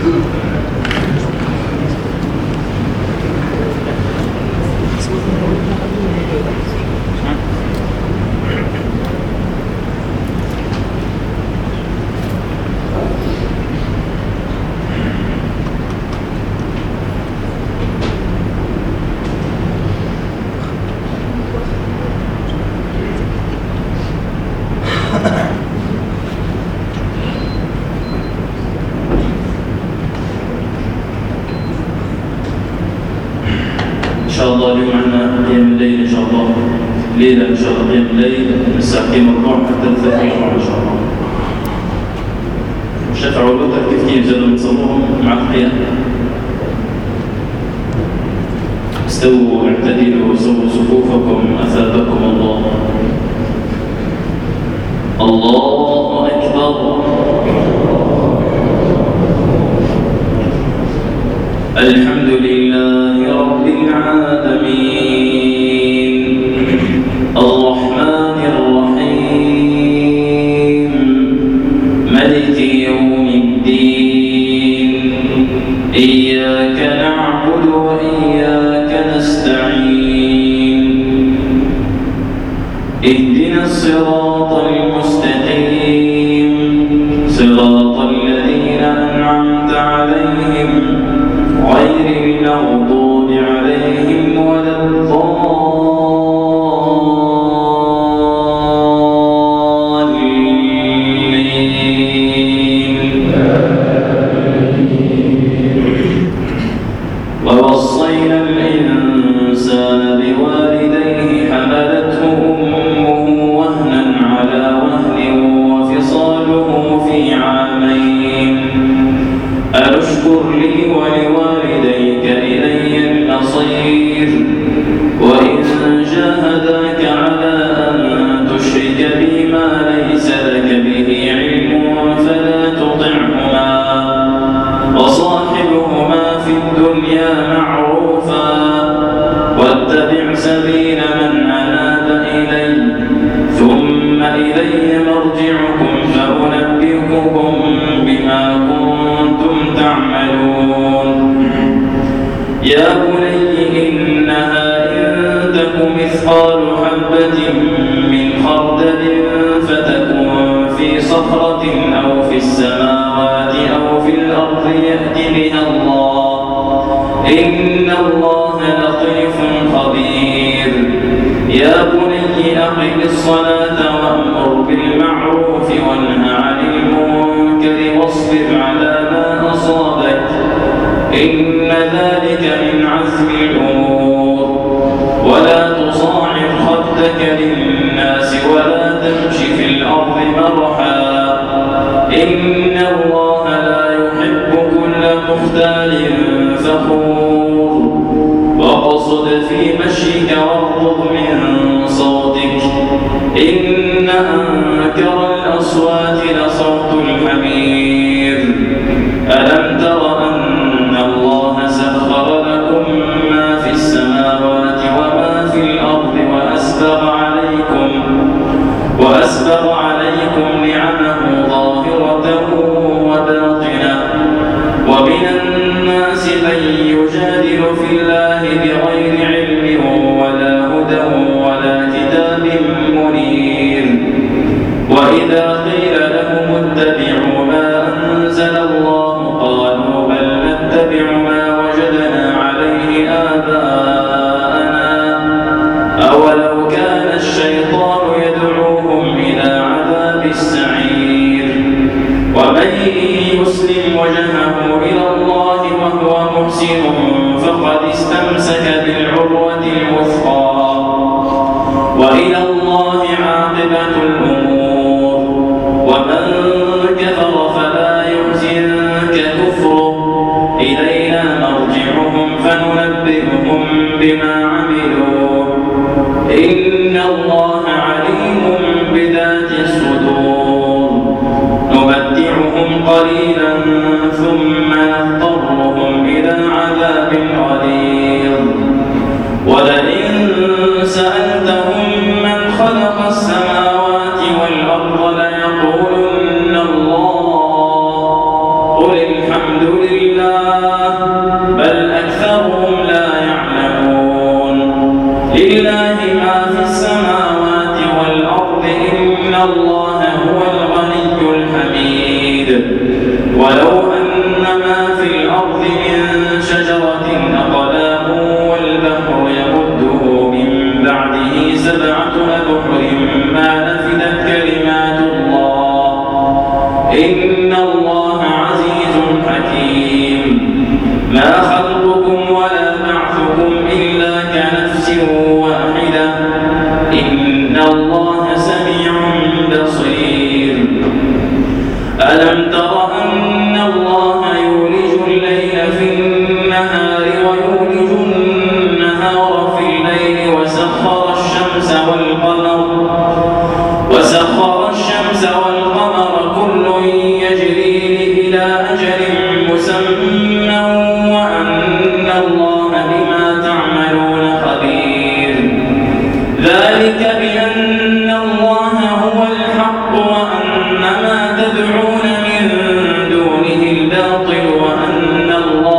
إن شاء الله اليوم عندنا قيام الليل إن شاء الله، ليلة إن شاء الله قيام الليل من الساعة 2:15 حتى 3 إن شاء الله. الشفع والوتر كيف زادوا نصلوهم مع القيام. استووا اعتدلوا سووا صفوفكم أثابكم الله. الله أكبر. الحمد لله رب العالمين الرحمن الرحيم مالك يوم الدين إياك نعبد وإياك نستعين اهدنا الصراط المستقيم صراط الذين أنعمت عليهم غير المغضوب عليهم ولا الضالين. ووصينا الإنسان بوالديه حملته أمه وهنا على وهن وفصاله في عامين أن اشكر لي ولوالديك إلي المصير وإن جاهداك على أن تشرك بي ما ليس لك به علم فلا تطعهما وصاحبهما في الدنيا معروفا واتبع سبيل من أناب إلي ثم إلي مرجعكم فأنبئكم بما كنتم تعملون. يا بني إنها إن تك مثقال حبة من خردل فتكن في صخرة أو في السماوات أو في الأرض يأت بها الله إن الله لطيف خبير. يا بني أقم الصلاة وأمر بالمعروف وانه عن المنكر واصبر على ما أصابك إن ذلك من عزم الأمور. ولا تصاعر خدك للناس ولا تمش في الأرض مرحا إن الله لا يحب كل مختال فخور. واقصد في مشيك واغضض من صوتك إن أنكر الأصوات لصوت الحمير. ألم تر أن الله سخر لكم ما في السماوات وما في الأرض وأسبغ عليكم نعمه ظاهرة وباطنة ومن الناس من يجادل في الله بغير علم ولا هدى ولا كتاب منير. وإذا قيل لهم اتبعوا ما أنزل الله قالوا بل نتبع ما وجدنا عليه آباءنا أولو كان الشيطان يدعوهم إلى عذاب السعير. ومن يسلم وجهه إلى الله وهو محسن فقد استمسك بالعروة الوثقى وإلى الله عاقبة الأمور. ومن كفر فلا يحزنك كفره إلينا مرجعهم فننبئهم بما عملوا إن الله عليم بذات الصدور. نمتعهم قليلا ثم نضطرهم إلى عذاب غليظ. ولئن سألتهم من خلق السماوات والأرض ليقولن الله قل الحمد الحمد لله بل أكثرهم لا يعلمون لله ما في السماوات والأرض إن الله هو الغني الحميد ولو أن ما في الأرض من شجرة أقلام والبحر يمده من بعده 7 أبحر ما نفدت كلمات الله إن الله عزيز حكيم ما خلقكم ولا بعثكم إلا كنفس واحدة إن الله سميع بصير ألم تر أن الله يولج الليل في النهار ويولج النهار في الليل وسخر الشمس والقمر كل يجري إلى أجل مسمى وأن الله بما تعملون خبير ذلك بأن الله هو الحق وأن ما تدعون من دونه الباطل وأن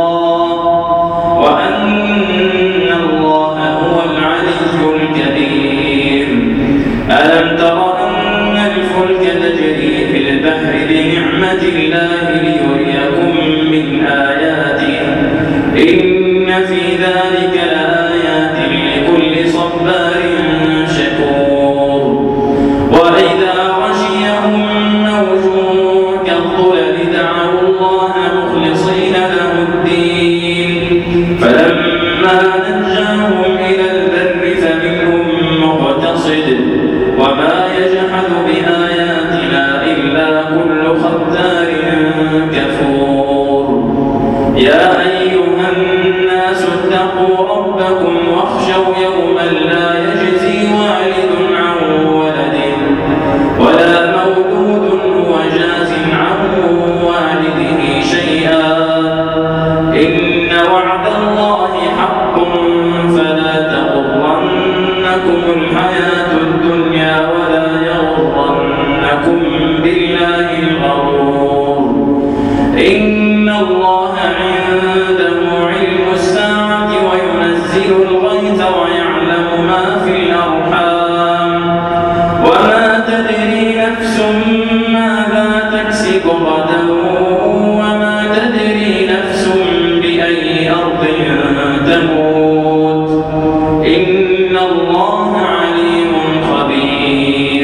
الله هو العلي الكبير ألم تر أن الفلك تجري في البحر بنعمة الله ليريكم من آياته إن في ذلك لآيات لكل صبار شكور وإذا غشيهم موج كالظلل دعوا الله مخلصين له الدين فلما نجاهم إلى البر فمنهم مقتصد وما يجحد بآياتنا إلا كل ختار كفور يا أيها الناس اتقوا ربكم واخشوا يوما لا يجزي والد عن ولده ولا مولود هو جاز عن والده شيئا إن وعد الله حق فلا تغرنكم الحياة الدنيا ولا يغرنكم بالله الغرور إن الله عنده علم الساعة وينزل الغيث ويعلم ما في الأرحام وما تدري نفس ماذا تكسب غدا وما تدري نفس بأي أرض تموت إن الله عليم خبير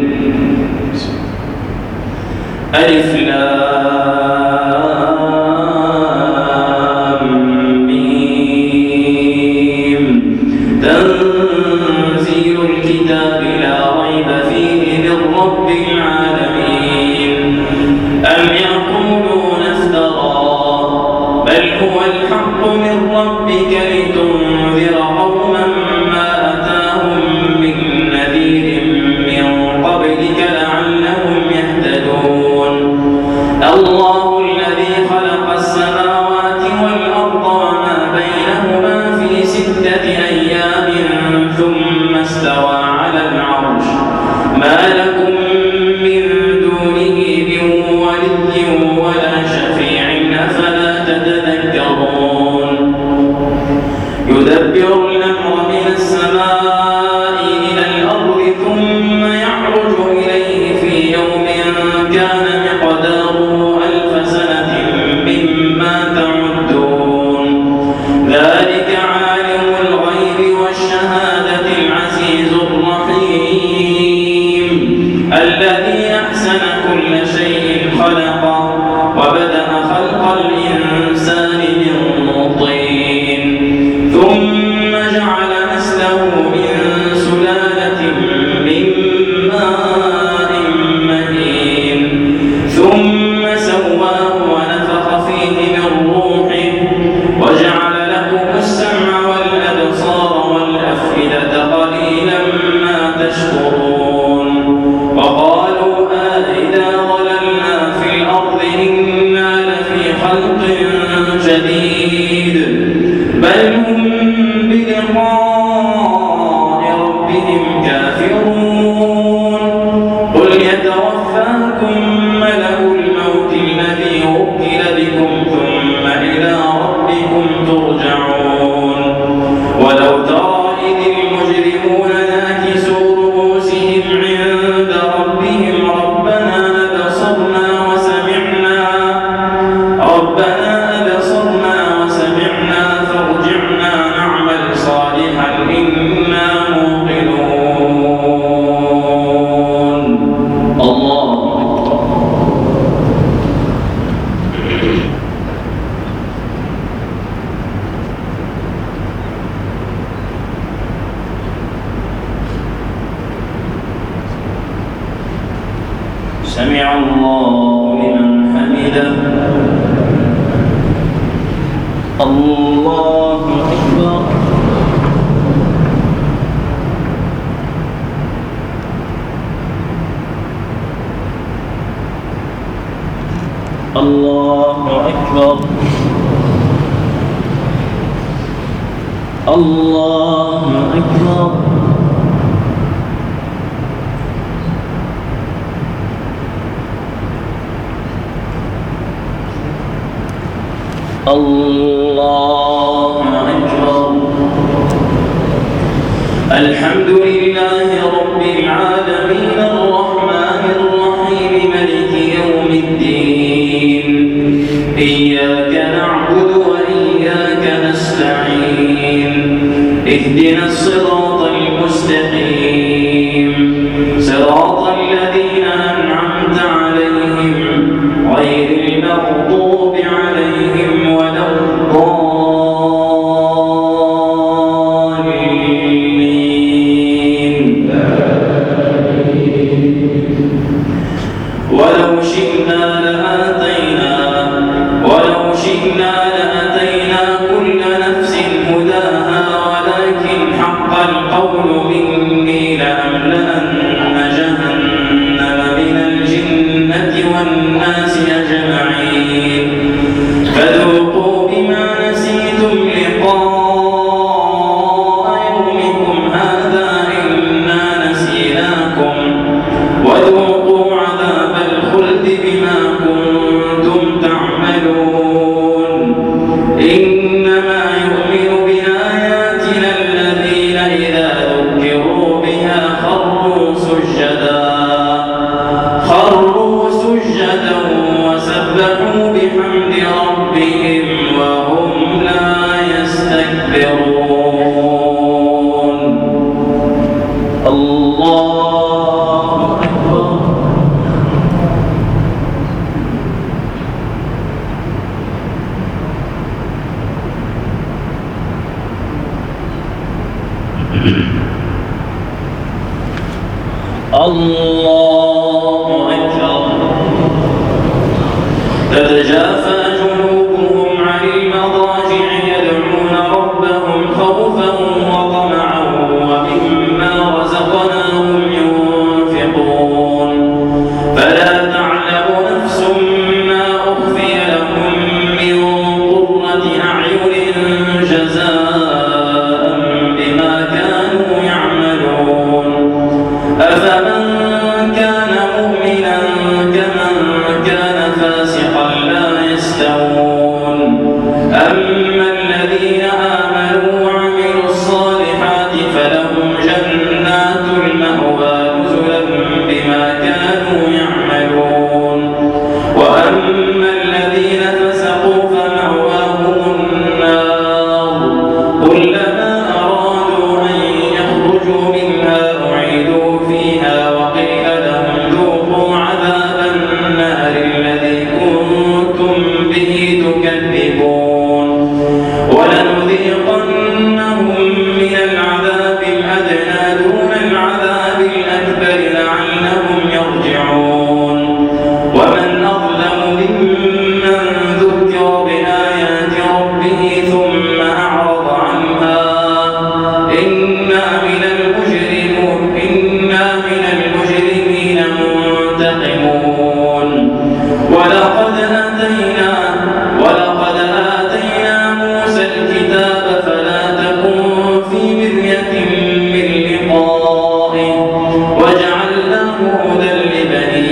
ألف لام ميم تنزيل الكتاب لا ريب فيه من رب العالمين أم يقولون افتراه بل هو الحق من ربك لتنذر قوما ما أتاهم من نذير من قبلك لعلهم يهتدون الله الذي خلق السماوات والأرض وما بينهما في 6 أيام ثم استوى على العرش ما لكم من دونه من ولي ولا شفيع أفلا تتذكرون يدبر الأمر من السماء إلى الأرض ثم يعرج إليه في يوم كان مقداره 1000 سنة مما تعدون ذلك عالم الغيب والشهادة العزيز الرحيم الذي أحسن كل شيء خلقه وبدأ خلق الإنسان من طين ثم جعل نسله من سلالة من ماء مهين ثم سواه ونفخ فيه من روحه وجعل لكم السمع والأبصار والأفئدة قليلا ما تشكرون وقالوا إذا ضللنا في الأرض إنا لفي خلق جديد بل هم بلقاء ربهم كافرون قل يتوفاكم ملك الموت الذي وكل بكم الله أكبر. الله أكبر. الله أكبر. الله أكبر. الحمد لله رب العالمين الرحمن الرحيم مالك يوم الدين إياك نعبد وإياك نستعين اهدنا الصراط المستقيم صراط الذين أنعمت عليهم غير المغضوب عليهم ولا الضالين. ولو شئنا لآتينا كل نفس هداها ولكن حق القول مني لأملأن جهنم من الجنة والناس أجمعين فذوقوا بما نسيتم لقاء يومكم هذا إنا نسيناكم وذوقوا عذاب الخلد بما كنتم تعملون. إنما يؤمن بآياتنا الذين إذا ذكروا بها خروا سجدا وسبحوا بحمد ربهم وهم لا يستكبرون. الله أكبر. الله أكبر. تتجافى جنوبهم عن المضاجع يدعون ربهم خوفا وطمعا ومما رزقناهم ينفقون فلا تعلم نفس ما أخفي لهم من قرة أعين جزاء بما كانوا يعملون. أفمن كان مؤمنا كمن كان فاسقا لا يستوون. أما الذين آمنوا وعملوا الصالحات فلهم جنات المأوى نزلا بما كانوا يعملون وأما الذين فسقوا فمأواهم النار كلما أرادوا أن يخرجوا منها أعيدوا فيها وقيل لهم ذوقوا عذاب النار الذي كنتم به تكذبون. ولنذيقنهم من العذاب الأدنى دون العذاب الأكبر لعلهم يرجعون. ومن أظلم ممن ذكر بآيات ربه ثم أعرض عنها إنا من المجرمين منتقمون. ولقد آتينا موسى الكتاب فلا تكن في مرية من لقائه وجعلناه هدى لبني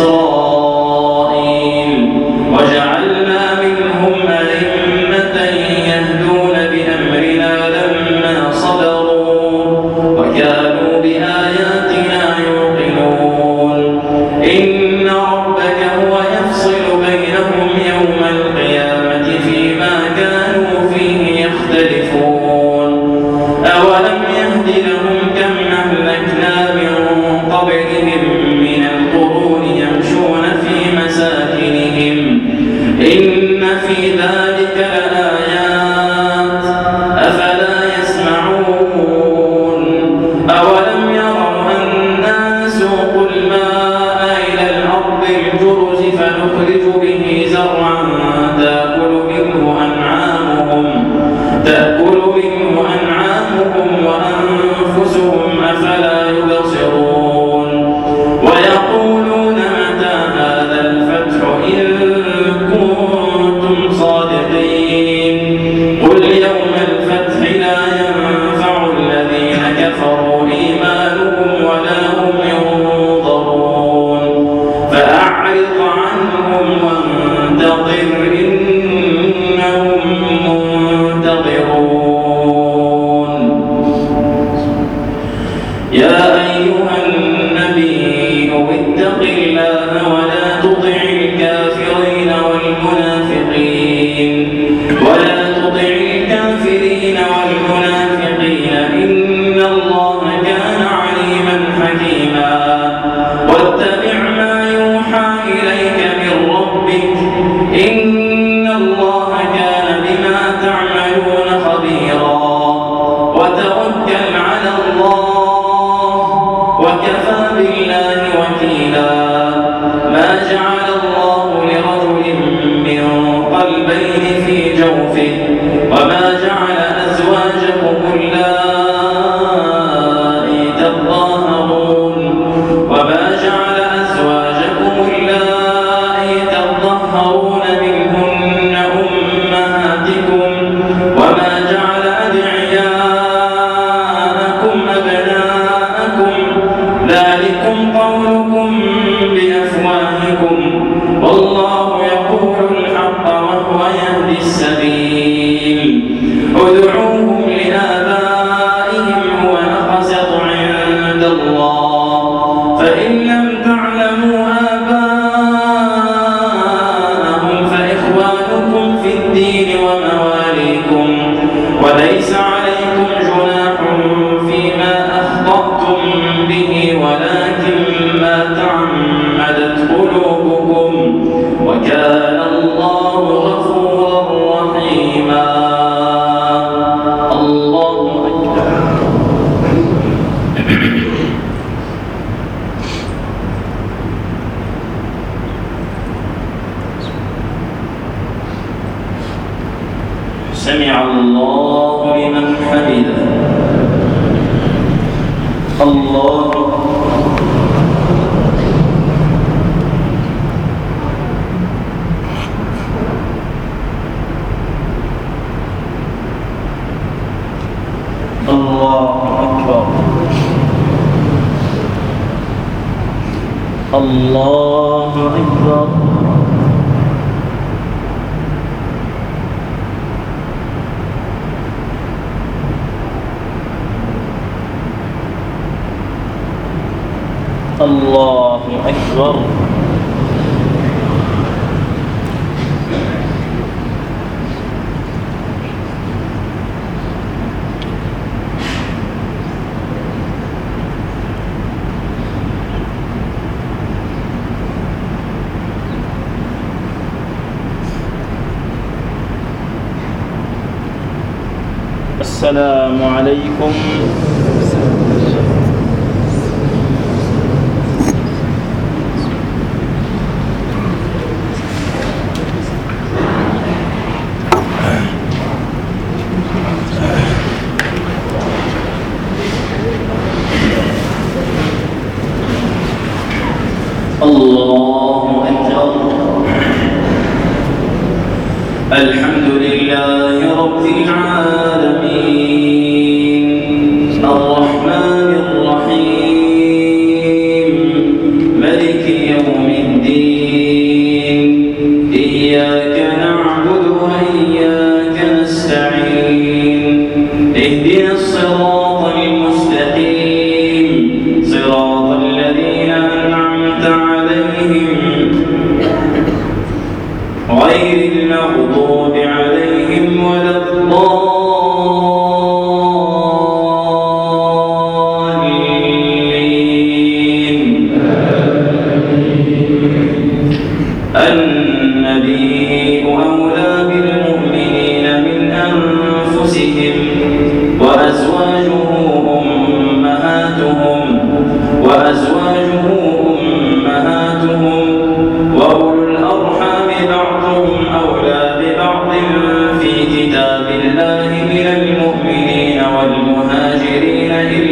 إسرائيل وجعلنا منهم أئمة يهدون بأمرنا لما صبروا وكانوا بآياتنا يوقنون. إن ربك هو يفصل بينهم يوم القيامة فيما كانوا فيه يختلفون. أولم يهد لهم كم أهلكنا من قبلهم من القرون يمشون في مساكنهم إن في ذلك لآيات أفلا يسمعون. أولم يروا أنا نسوق الماء إلى الأرض الجرز فنخرج به زرعا تأكل منه أنعامهم ولا تطع الكافرين والمنافقين إن الله كان عليما حكيما واتبع ما يوحى إليك من ربك إن الله كان بما تعملون خبيرا وتوكل على الله وكفى بالله وكيلا ما جعل الله لرجل من قلبين في جوفه وما جعل أزواجكم اللائي تظاهرون منهن أمهاتكم وما جعل أدعياءكم أبناءكم ذلكم قولكم بأفواهكم والله يقول الحق وهو يهدي السبيل ادعوهم لآبائهم هو أقسط عند الله فإن لم تعلموا آباءهم فإخوانكم في الدين ومواليكم وليس عليكم جناح فيما أخطأتم به ولكن ما تعمدت قلوبكم وكان الله غفورا رحيما. الله أكبر. سمع الله لمن حمده. الله أكبر. الله أكبر. الله أكبر. السلام عليكم. الله أكبر. الحمد لله رب العالمين الرحمن الرحيم ملك يوم الدين إياك نعبد وإياك نستعين اهدنا الصراط المستقيم صراط الذين أنعمت عليهم غير المغضوب عليهم ولا الضالين. النبي أولى بالمؤمنين من أنفسهم وأزواجه أمهاتهم وأولو الأرحام بعضهم أولى ببعض في كتاب الله من المؤمنين والمهاجرين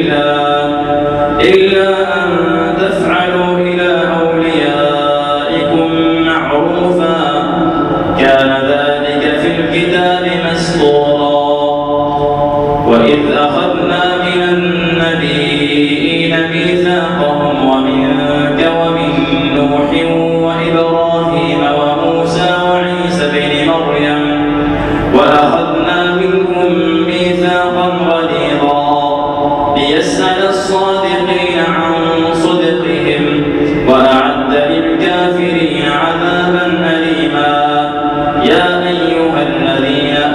إلا أن تفعلوا إلى أوليائكم معروفا كان ذلك في الكتاب مسطورا. وإذ أخذنا من النبيين ميثاقهم ومنك ومن نوح وإبراهيم وموسى وعيسى بن مريم وأخذنا منهم ميثاقا غليظا ليسأل الصادقين عن صدقهم وأعد للكافرين عذابا أليما. يا أيها الذين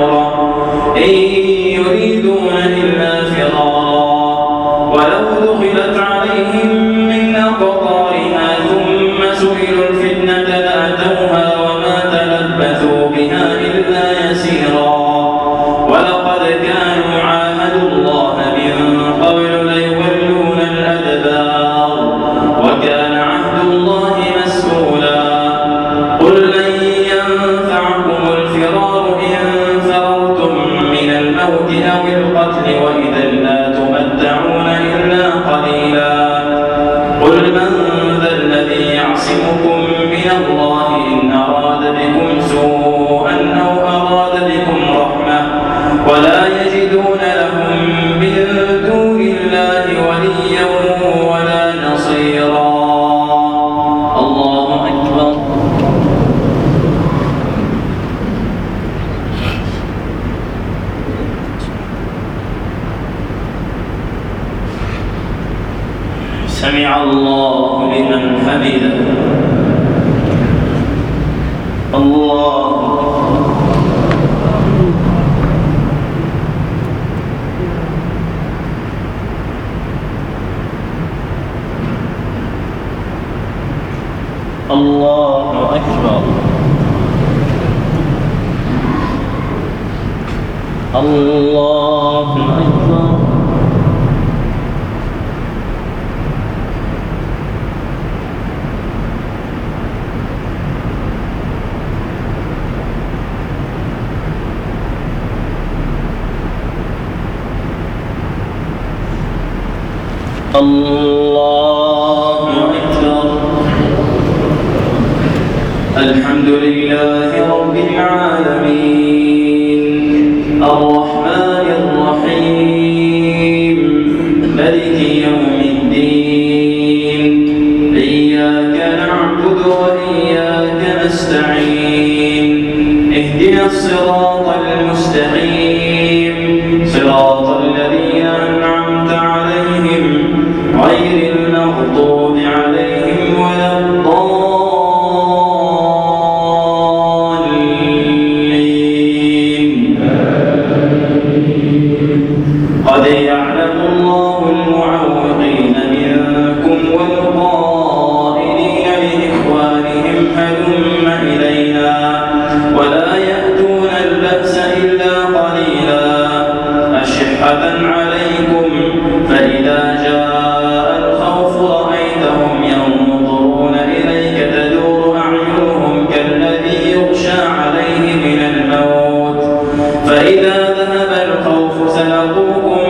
نفورا إن يريدون إلا فرارا ولو دخلت عليهم من أقطارها ثم سئلوا الفتنة لأتوها وما تلبثوا بها إلا يسيرا ولقد كانوا عاهدوا الله من قبل ليولون الأدبار وكان عهد الله مسؤولا قل لن ينفعكم الفرار إن فررتم من الموت أو القتل وإذا لا تمتعون إلا قليلا قل من ذا الذي يعصمكم من الله إن أراد بكم سوءا أو أراد بكم رحمة ولا يجدون لهم من دون الله وليا ولا نصيرا الله أكبر سمع الله لمن حمده الله الله أكبر الله أكبر الله أكبر الحمد لله رب العالمين الرحمن الرحيم مالك يوم الدين إياك نعبد وإياك نستعين اهدنا الصراط المستقيم صراط الذين أنعمت عليهم غير المغضوب عليهم ولا الضالين قد يعلم الله المعوقين منكم والقائلين لإخوانهم هلم إلينا ولا يأتون البأس إلا قليلا أشحة عليكم فإذا جاء الخوف رأيتهم ينظرون إليك تدور أعينهم كالذي يغشى عليه من الموت فإذا ذهب الخوف سلقوكم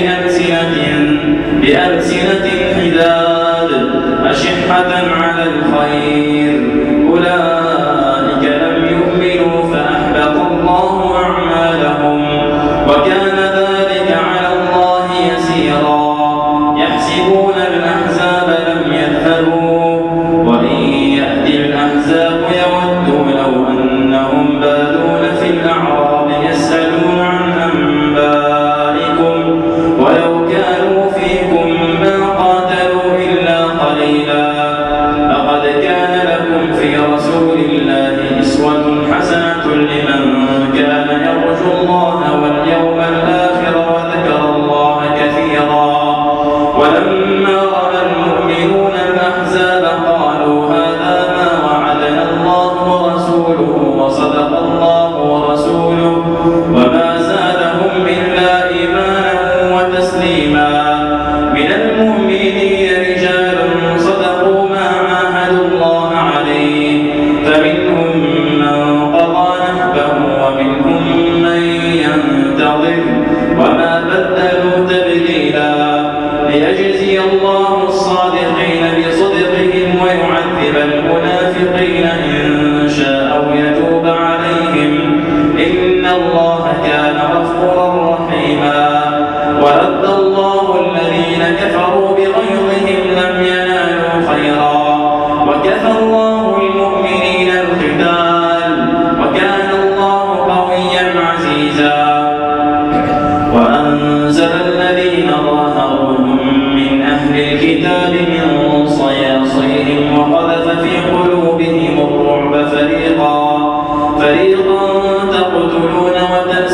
بألسنة حداد أشحة على الخير أولئك لم يؤمنوا فأحبط الله أعمالهم وكان ذلك على الله يسيرا يحسبون الأحزاب لم يذهبوا وإن يأتي الأحزاب يودوا لو أنهم بادون في الأعراب يسألون عن أنبائكم ولو كانوا فيكم ما قاتلوا إلا قليلا لقد كان لكم في رسول الله أسوة حسنة لمن كان يرجو الله واليوم الآخر وذكر الله كثيرا ولما رأى المؤمنون الأحزاب قالوا هذا ما وعدنا الله ورسوله وصدق الله ورسوله وما زادهم إلا إيمانا وتسليما من المؤمنين رجال صدقوا ما عاهدوا الله عليه فمنهم من قضى نحبه ومنهم من ينتظر وما بدلوا تبديلا ليجزي الله الصادقين بصدقهم ويعذب المنافقين إن شاء أو يتوب عليهم إن الله كان غفورا رحيما ورد الله الذين كفروا بغيظهم لم ينالوا خيرا وكفى الله المؤمنين القتال وكان الله قويا عزيزا وأنزل الذين ظاهروهم من أهل الكتاب من صياصيهم وقذف في قلوبهم الرعب فريقا تقتلون وتأسرون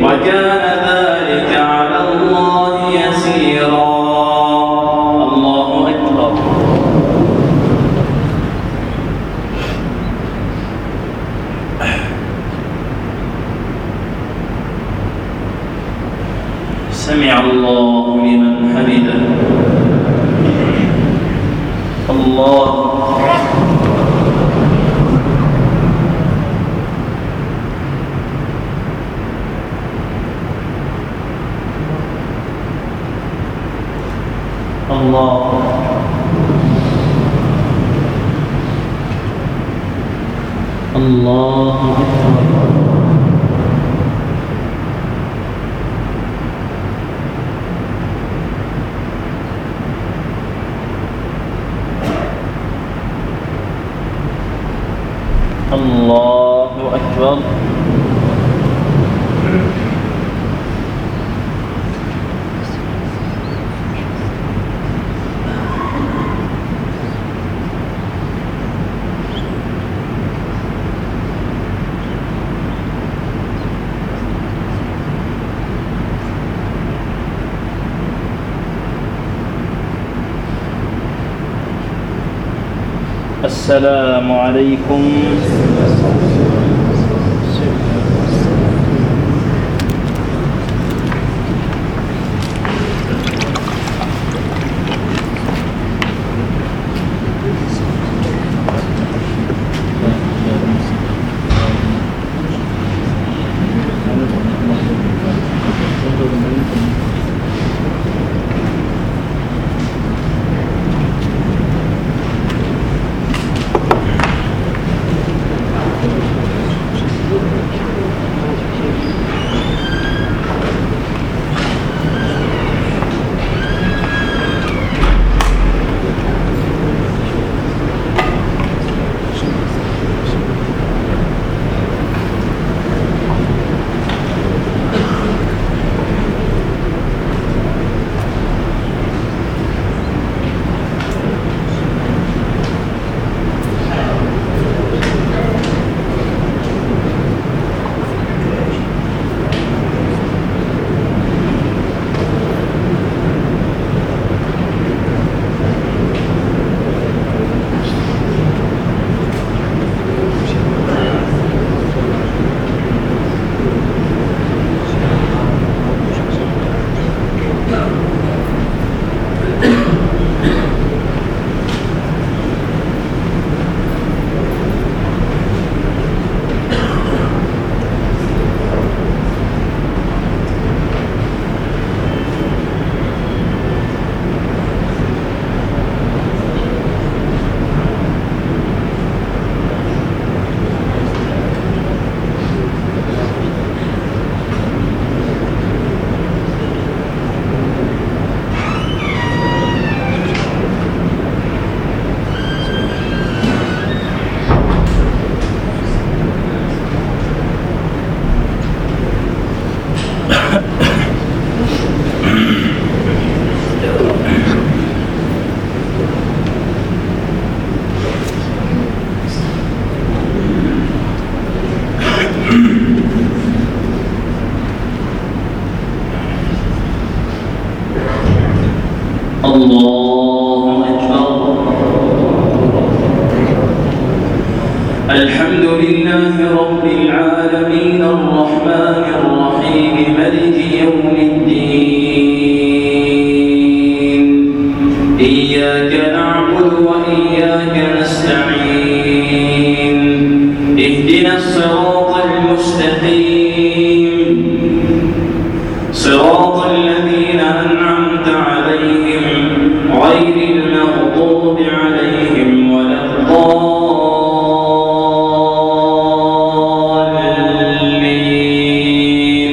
وكان ذلك على الله يسيرا. الله أكبر. سمع الله لمن حمده. الله الله الله أكبر. الله أكبر. السلام عليكم. الله أكبر. الحمد لله رب العالمين الرحمن الرحيم مالك يوم الدين. إياك نعبد وإياك نستعين. اهدنا الصراط المستقيم صراط الذين أنعمت عليهم غير المغضوب عليهم ولا الضالين.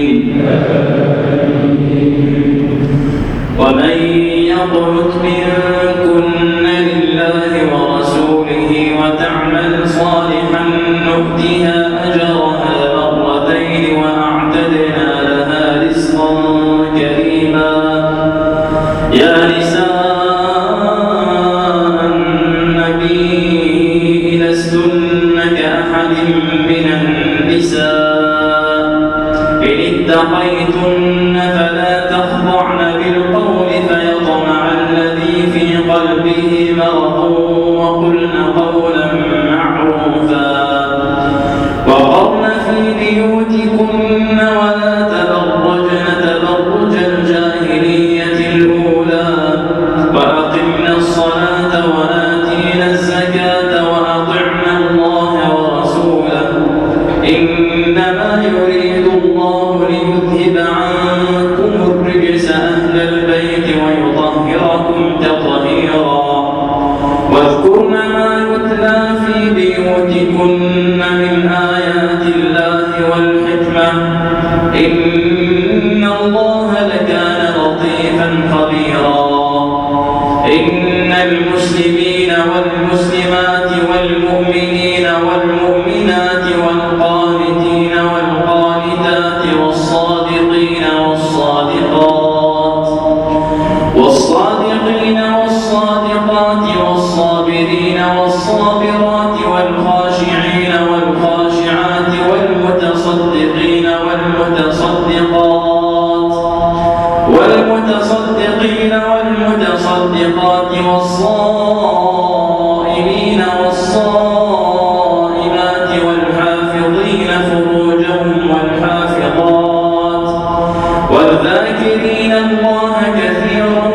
ومن يقنت منكن لله ورسوله وتعمل صالحا نؤتها أجرها مرتين وأعتدنا لها رزقا كريما. يا نساء النبي لستن كأحد من النساء إن اتقيتن فلا تخضعن بالقول فيطمع الذي في قلبه مرض وقلن قولا معروفا وقرن في بيوتكن ولا تبرجن تبرج الجاهلية الأولى وأقمن الصلاة وآتينا الزكاة وأطعنا الله ورسوله إنما يريد الله ليذهب عنكم الرجس أهل البيت ويطهركم تطهيرا واذكرن ما يتلى في بيوتكن من آيات الله والحكمة إن الله لكان لطيفا خبيرا إن المسلمين والمسلمات والمؤمنين والمؤمنات والقانتين والقانتات والصادقين والصادقات والصابرين والصابرات والخاشعين والخاشعات والمتصدقين والمتصدقات والصائمين والصائمات والحافظين فروجهم والحافظات والذاكرين الله كثيرا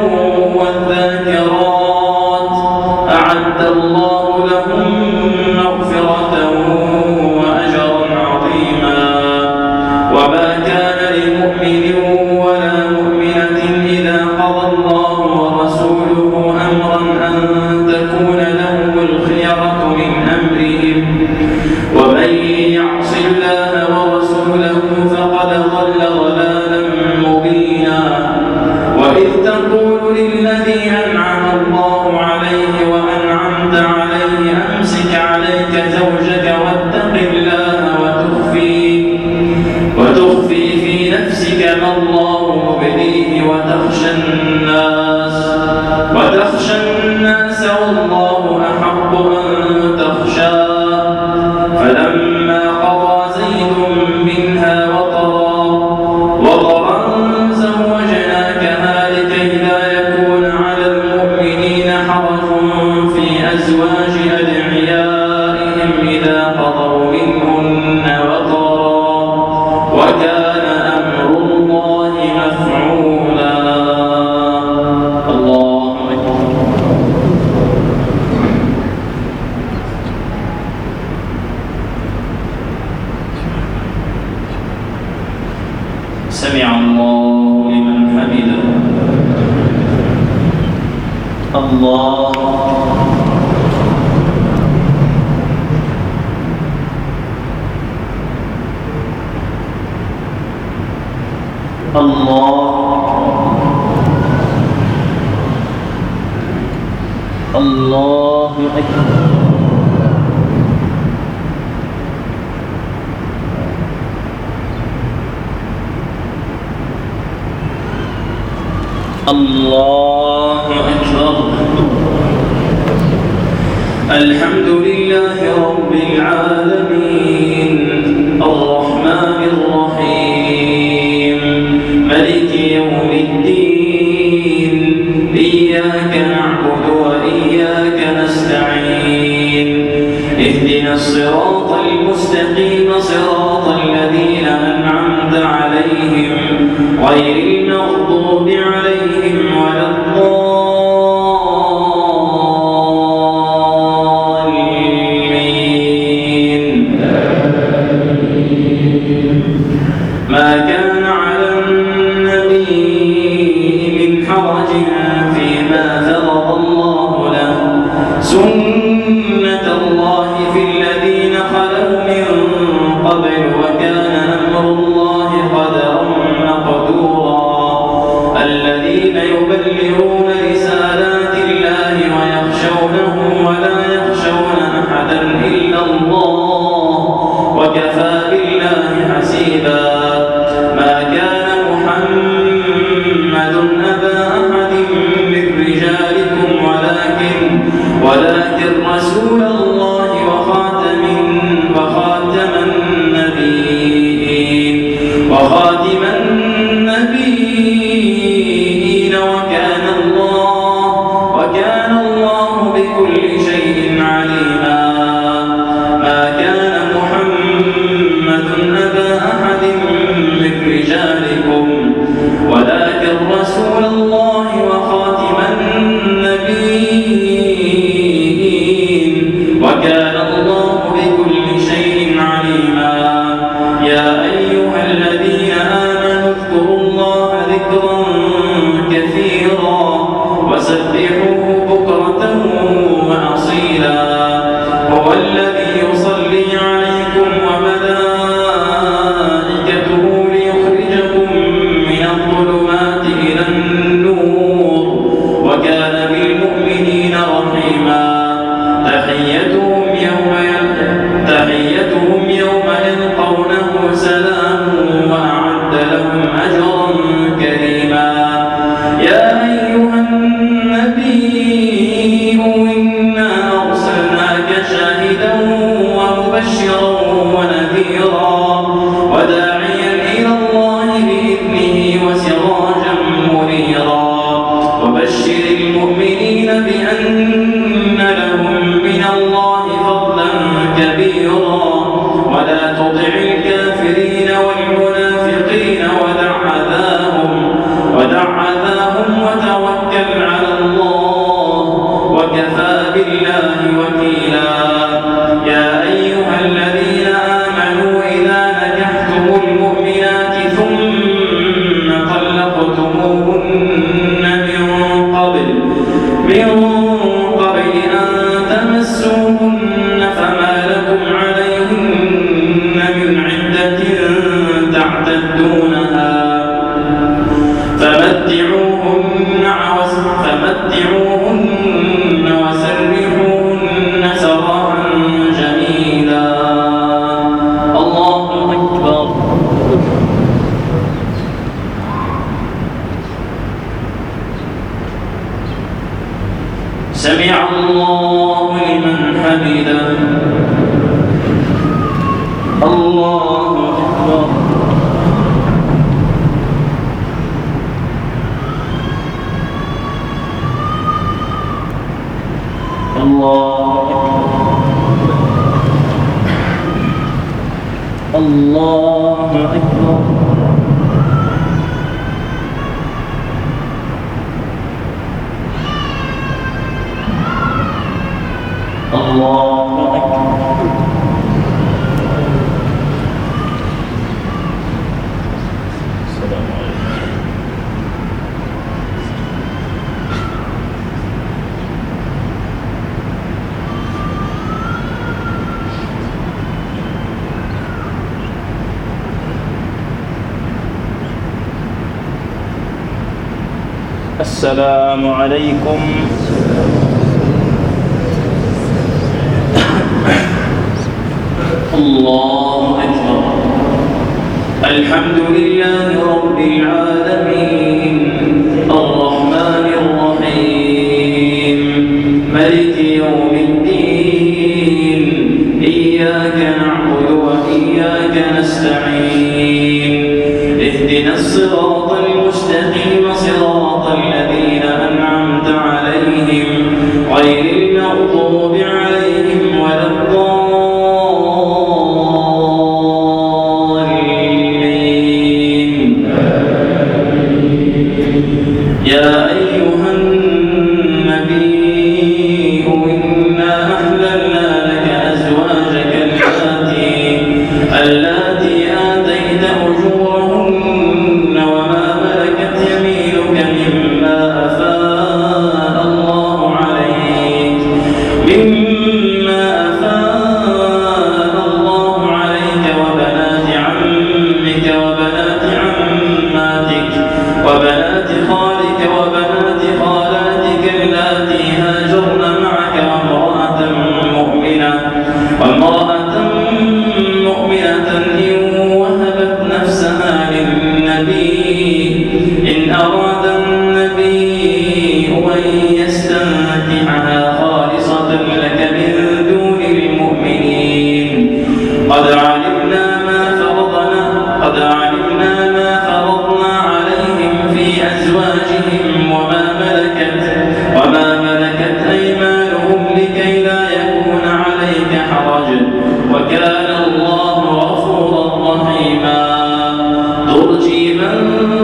والذاكرات أعد الله لهم مغفرة وأجرا عظيما وما كان لمؤمن ولا مؤمنة إذا قضى الله ورسوله أمرا أن تكون لهم الخيرة من أمرهم ومن يعص الله ورسوله فقد ضل ضلالا مبينا وإذ تقول للذي أنعم الله عليه وأنعمت عليه أمسك عليك زوجك واتق الله وتخفي في نفسك ما الله مبديه وتخشى الناس والله أحق أن تخشاه فلما قضى زيد منها وطرا زوجناكها لكي لا يكون على المؤمنين حرج في أزواج أدعيائهم إذا قضوا منهن وطرا وكان أمر الله مفعولا الله أكبر سمع الله لمن حمده الله الله أكبر الله أكبر الحمد لله رب العالمين الرحمن الرحيم ملك يوم الدين إياك نعبد وإياك نستعين اهدنا الصراط المستقيم صراط الذين أنعمت عليهم غير المغضوب عليهم ولا الضالين ما كان على النبي من حرج فيما فرض الله له سنة الله في الذين خلوا من قبل وكان أمر الله قدرا مقدورا الذين يبلغون رسالات الله ويخشونه ولا يخشون أحدا إلا الله وكفى بالله حسيبا ما كان وخاتم النبيين وكان الله بكل شيء عليما. ما كان محمد أبا أحد من رجالكم ولكن رسول الله وخاتم النبيين وكان الله بكل شيء عليما. يا أيها الذين آمنوا اذكروا الله ذكرا كثيرا وسبحوه بكرة وأصيلا. هو الذي يصلي عليكم وملائكته ليخرجكم من الظلمات إلى النور وكان بالمؤمنين رحيما. تحيتهم يوم يلقونه سلام وأعد لهم أجرا كريما. يا أيها النبي إنا أرسلناك شاهدا ومبشرا ونذيرا وداعيا إلى الله بإذنه وسراجا منيرا. وبشر المؤمنين بأن لهم من الله فضلا كبيرا ولا تطع الكافرين والمنافقين ودع عذاهم وتوكل على الله وكفى بالله وكيلا. يا أيها الذين آمنوا إذا نكحتم المؤمنات ثم طلقتموهن من قبل أن تمسوهن فما لكم عليهن من عدة تعتدونها فمتعوهن وسرحوهن سراحا جميلا. الله أكبر. سمع الله لمن حمده. الله أكبر. الله أكبر. الله أكبر. الله أكبر. السلام عليكم. السلام عليكم. الله أكبر. الحمد لله رب العالمين الرحمن الرحيم مالك يوم الدين إياك نعبد وإياك نستعين اهدنا الصراط المستقيم صراط الذين أنعمت عليهم غير المغضوب عليهم ولا الضالين. يا أيها النبي إنا أحللنا لك أزواجك اللاتي آتيت أجورهن وما ملكت يمينك مما أفاء الله عليك وبنات عمك وبنات عماتك وبنات خالك وبنات من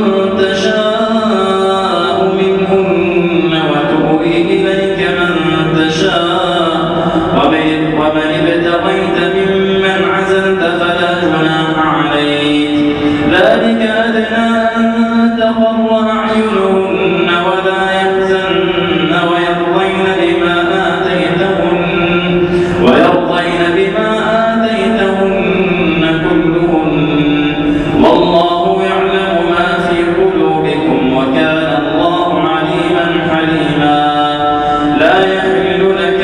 تشاء منهن وتؤوي إليك من تشاء ومن ابتغيت ممن عزلت فلا جناح عليك ذلك أدنى أن تقر أعينهن ولا يحزن ويرضين بما آتيتهن كلهن والله يعلم ما في قلوبكم وكان الله عليما حليما لا يحل لك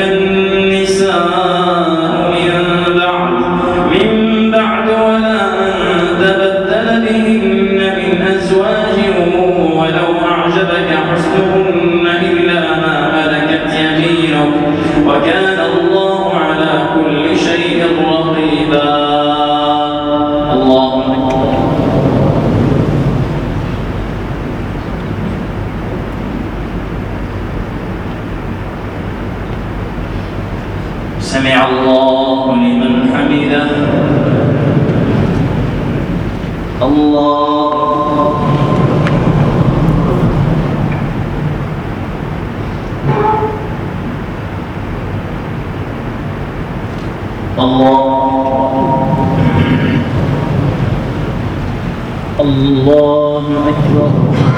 النساء من بعد ولا أن تبدل بهن من أزواج ولو أعجبك حسنهن إلا ما ملكت يمينك وكان الله على كل شيء رقيبا. الله أكبر. سمع الله لمن حمده. الله الله أكبر.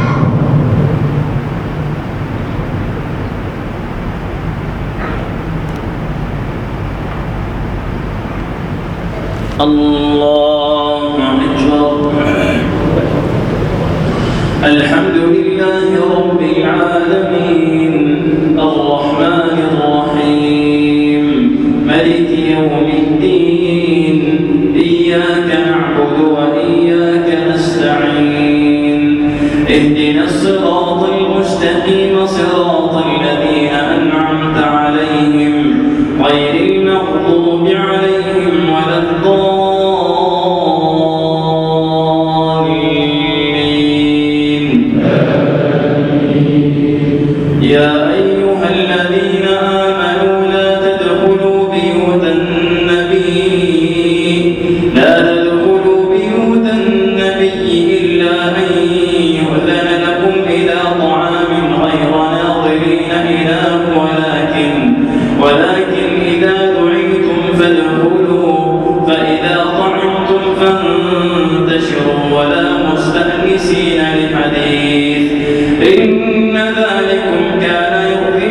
الله أكبر. الحمد لله رب العالمين الرحمن الرحيم مالك يوم الدين إياك نعبد وإياك نستعين اهدنا الصراط المستقيم صراط الذين أنعمت عليهم غير المغضوب عليهم ولا الضالين. يا أيها الذين آمنوا لا تدخلوا بيوت النبي إلا أن يؤذن لكم إلى طعام غير ناظرين إناه ولكن إذا دعيتم فادخلوا فإذا طعمتم فانتشروا ولا مستأنسين لحديث إن ذلكم كان يؤذي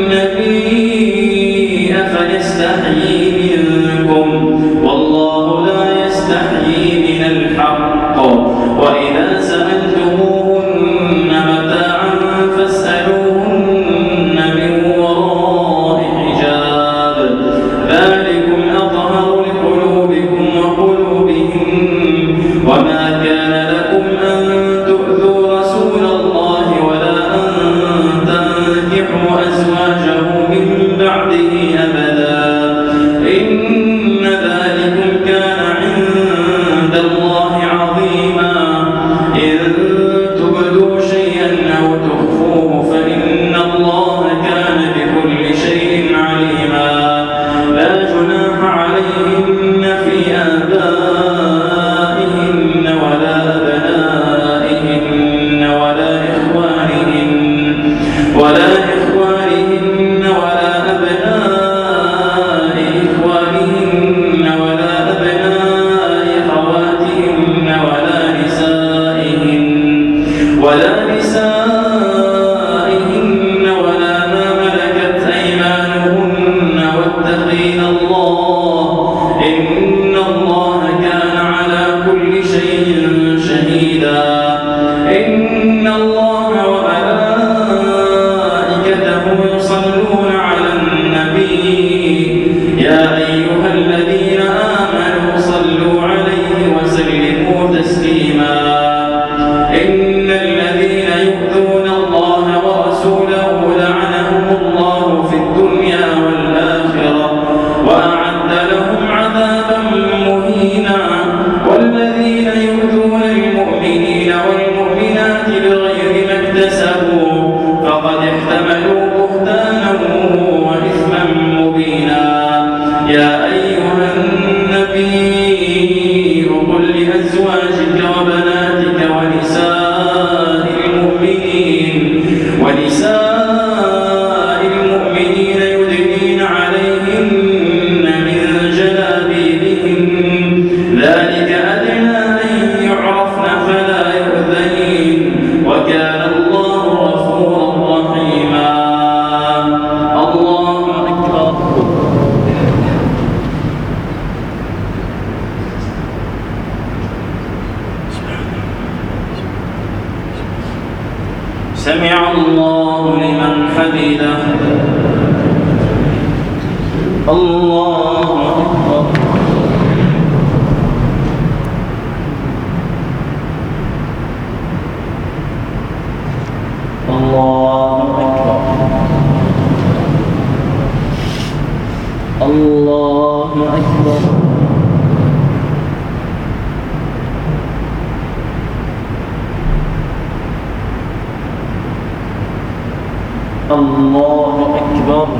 النبي فيستحيي منكم والله لا يستحيي من الحق وإذا سألتموهن متاعا فاسألوهن من وراء حجاب ذلكم أطهر لقلوبكم وقلوبهم وما كان لكم أن تؤذوا رسول الله ولا أن تنكحوا أزواجه من بعده أبدا إن ذلكم كان عند الله عظيما إن تبدوا شيئا أو تخفوه فإن الله كان بكل شيء عليما لا جناح عليهن في آبائهن ولا أبنائهن ولا إخوانهن ولا أبناء إخوانهن ولا أبناء أخواتهن ولا نسائهن ولا ما ملكت أيمانهن واتقين الله إن الله كان على كل شيء شهيدا. إن الله وملائكته يصلون على النبي يا أيها الذين آمنوا صلوا عليه وسلموا تسليما. إن الذين سمع الله لمن حمده. الله أكبر. الله أكبر. الله أكبر. الله أكبر.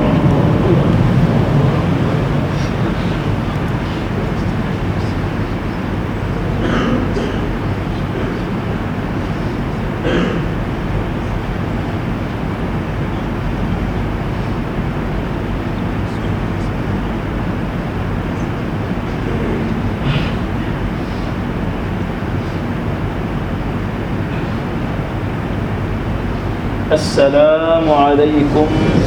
السلام عليكم.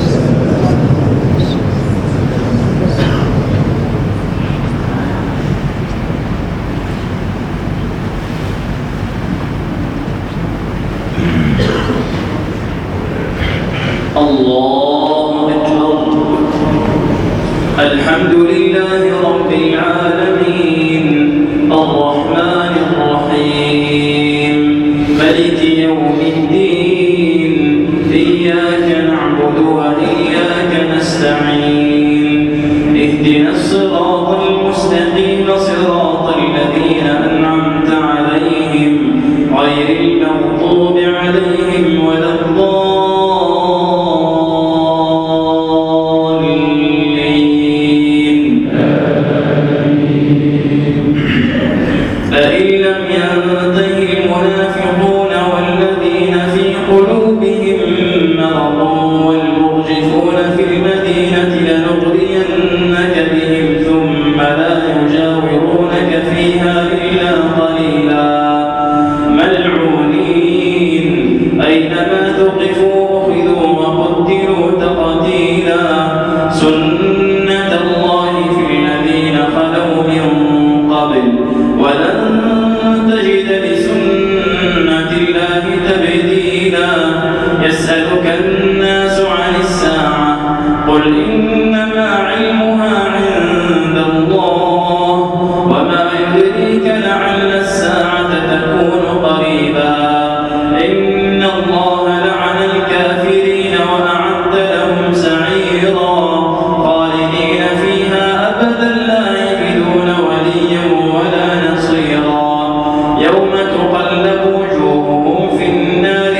الله أكبر. الحمد لله رب العالمين الرحمن الرحيم مالك يوم الدين إياك نعبد وإياك نستعين اهدنا الصراط المستقيم صراط الذين أنعمت عليهم غير المغضوب عليهم ولا الضالين. فإن لم ينته المنافقون والذين في قلوبهم مرض والمرجفون في المدينة لنغرينك بهم ثم لا يجاورونك فيها إلا قليلا ملعونين أينما ثقفوا أخذوا وقتلوا تقتيلا سنة الله في الذين خلوا من قبل ولن تجد لسنة الله تبديلا. يسألك الناس عن الساعة قل إنما علمها عند الله وما يدريك لعل الساعة تكون قريبا. إن الله لعن الكافرين وأعد لهم سعيرا خالدين فيها أبدا لا يجدون وليا ولا نصيرا. يوم تقلب وجوههم في النار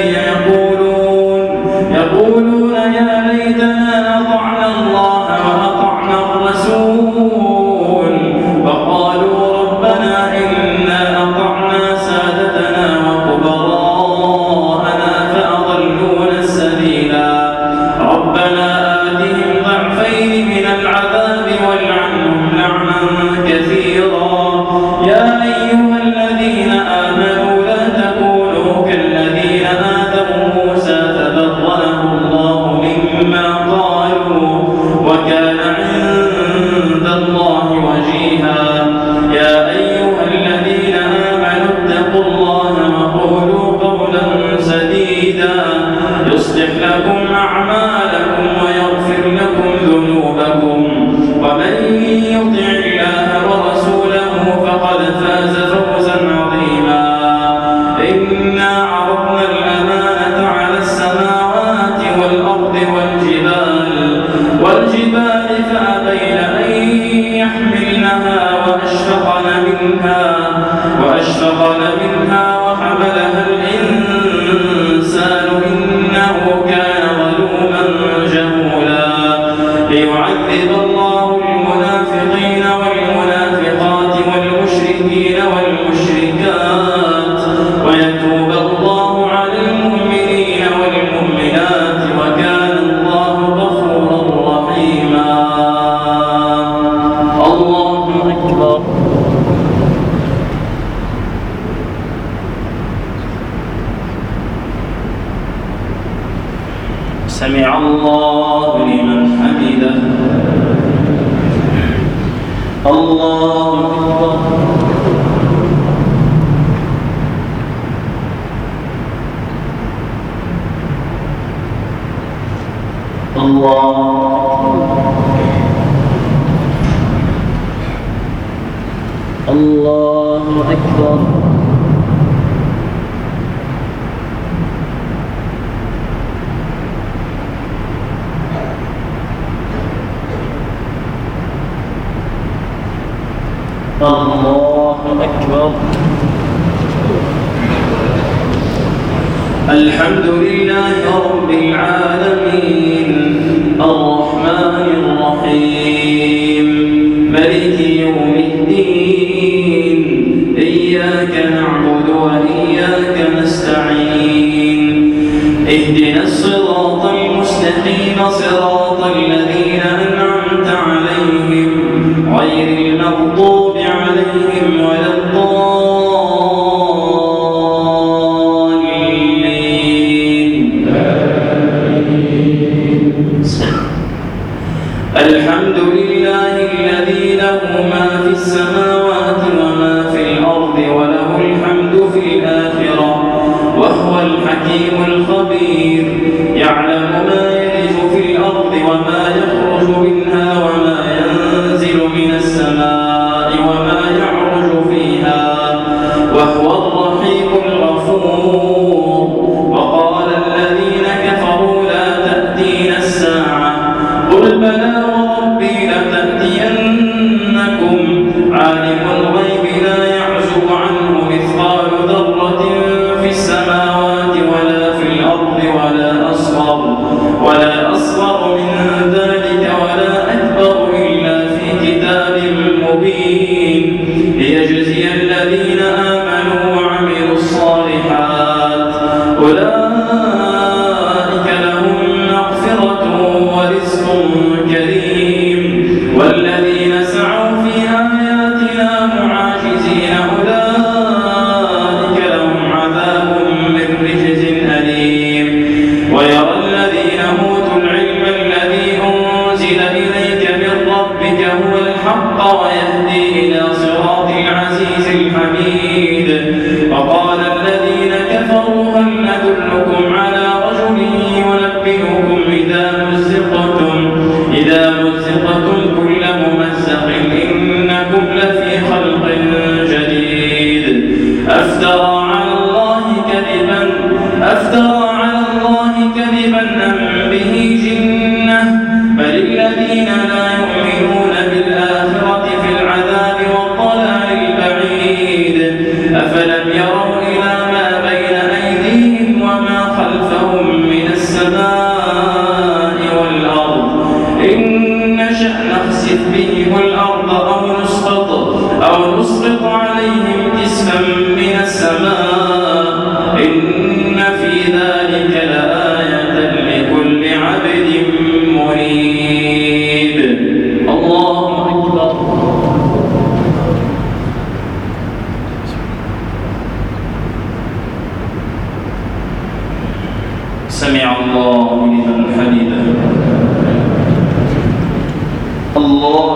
يقولون يا ليتنا أطعنا الله وأطعنا الرسول وقالوا ربنا إنا أطعنا سادتنا وكبراءنا فأضلونا السبيلا. ربنا آتهم ضعفين من العذاب والعنهم لعنا كثيرا. يا أيها الذين آمنوا لا تكونوا كالذين آذوا موسى فبرأه الله مما قالوا وكان عند الله وجيها. يا أيها الذين آمنوا اتقوا الله وقولوا قولا سديدا يصلح لكم أعمالكم ويغفر لكم ذنوبكم ومن يطع الله ورسوله فقد فاز فوزا عظيما. إنا عرضنا الأمانة على السماوات والأرض والجبال فأبين أن يحملنها وأشفقن منها وحملها الإنسان إنه كان ظلوما جهولا. ليعذب الله المنافقين والمنافقات والمشركين والمشركات ويتوب الله على المؤمنين والمؤمنات وكان الله غفورا رحيما. الله أكبر. سمع الله لمن حمده. الله أكبر. الله أكبر. الله أكبر. الحمد لله رب العالمين الرحمن الرحيم مالك يوم الدين إياك نعبد وإياك نستعين اهدنا الصراط المستقيم صراط الذين أنعمت عليهم غير المغضوب عليهم ولا الضالين. الحمد لله الذي له ما في السماوات وما في الأرض وله الحمد في الآخرة وهو الحكيم الخبير يعلم ما يلج في الأرض وما يخرج منها وما ينزل من السماء وما يعرج فيها وهو الرحيم الغفور. وقال الذين كفروا لا تأتينا الساعة قل بلى وربي لتأتينكم عالم الغيب لا يعزب عنه مثقال ذرة في السماوات ولا في الأرض ولا أصغر من ذلك ولا أكبر إلا في كتاب مبين ليجزي الذين آمنوا وعملوا الصالحات أولئك لهم مغفرة ورزق كريم والذين سعوا في آياتنا معاجزين أولئك لهم عذاب من رجز أليم. ويرى الذين أوتوا العلم الذي أنزل إليك من ربك هو الحق ويهدي إلى صراط العزيز الحميد. وقال الذين كفروا هل ندلكم على رجل ينبئكم إذا مزقتم كل ممزق إنكم لفي خلق جديد أفترى على الله كذبا أم به جنة بل الذين لا يؤمنون بالآخرة في العذاب والضلال البعيد. أفلم يروا إلى ما بين أيديهم وما خلفهم من السماء والأرض إن نشأ نخسف بهم الأرض أو نسقط عليهم كسفا من السماء إن في ذلك لآية لكل عبد منيب. الله أكبر. سمع الله لمن حمده. الله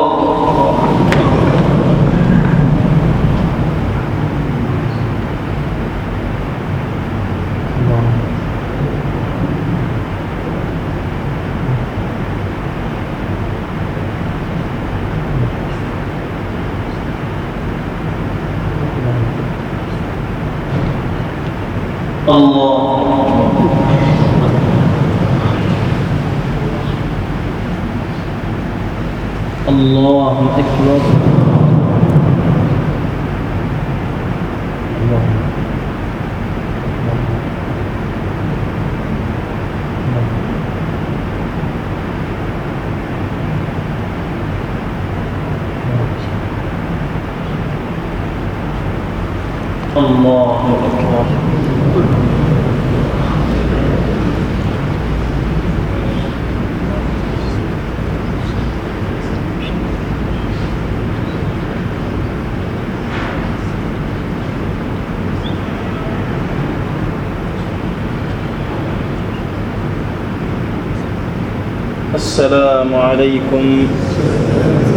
الله أكبر. الله أكبر. السلام عليكم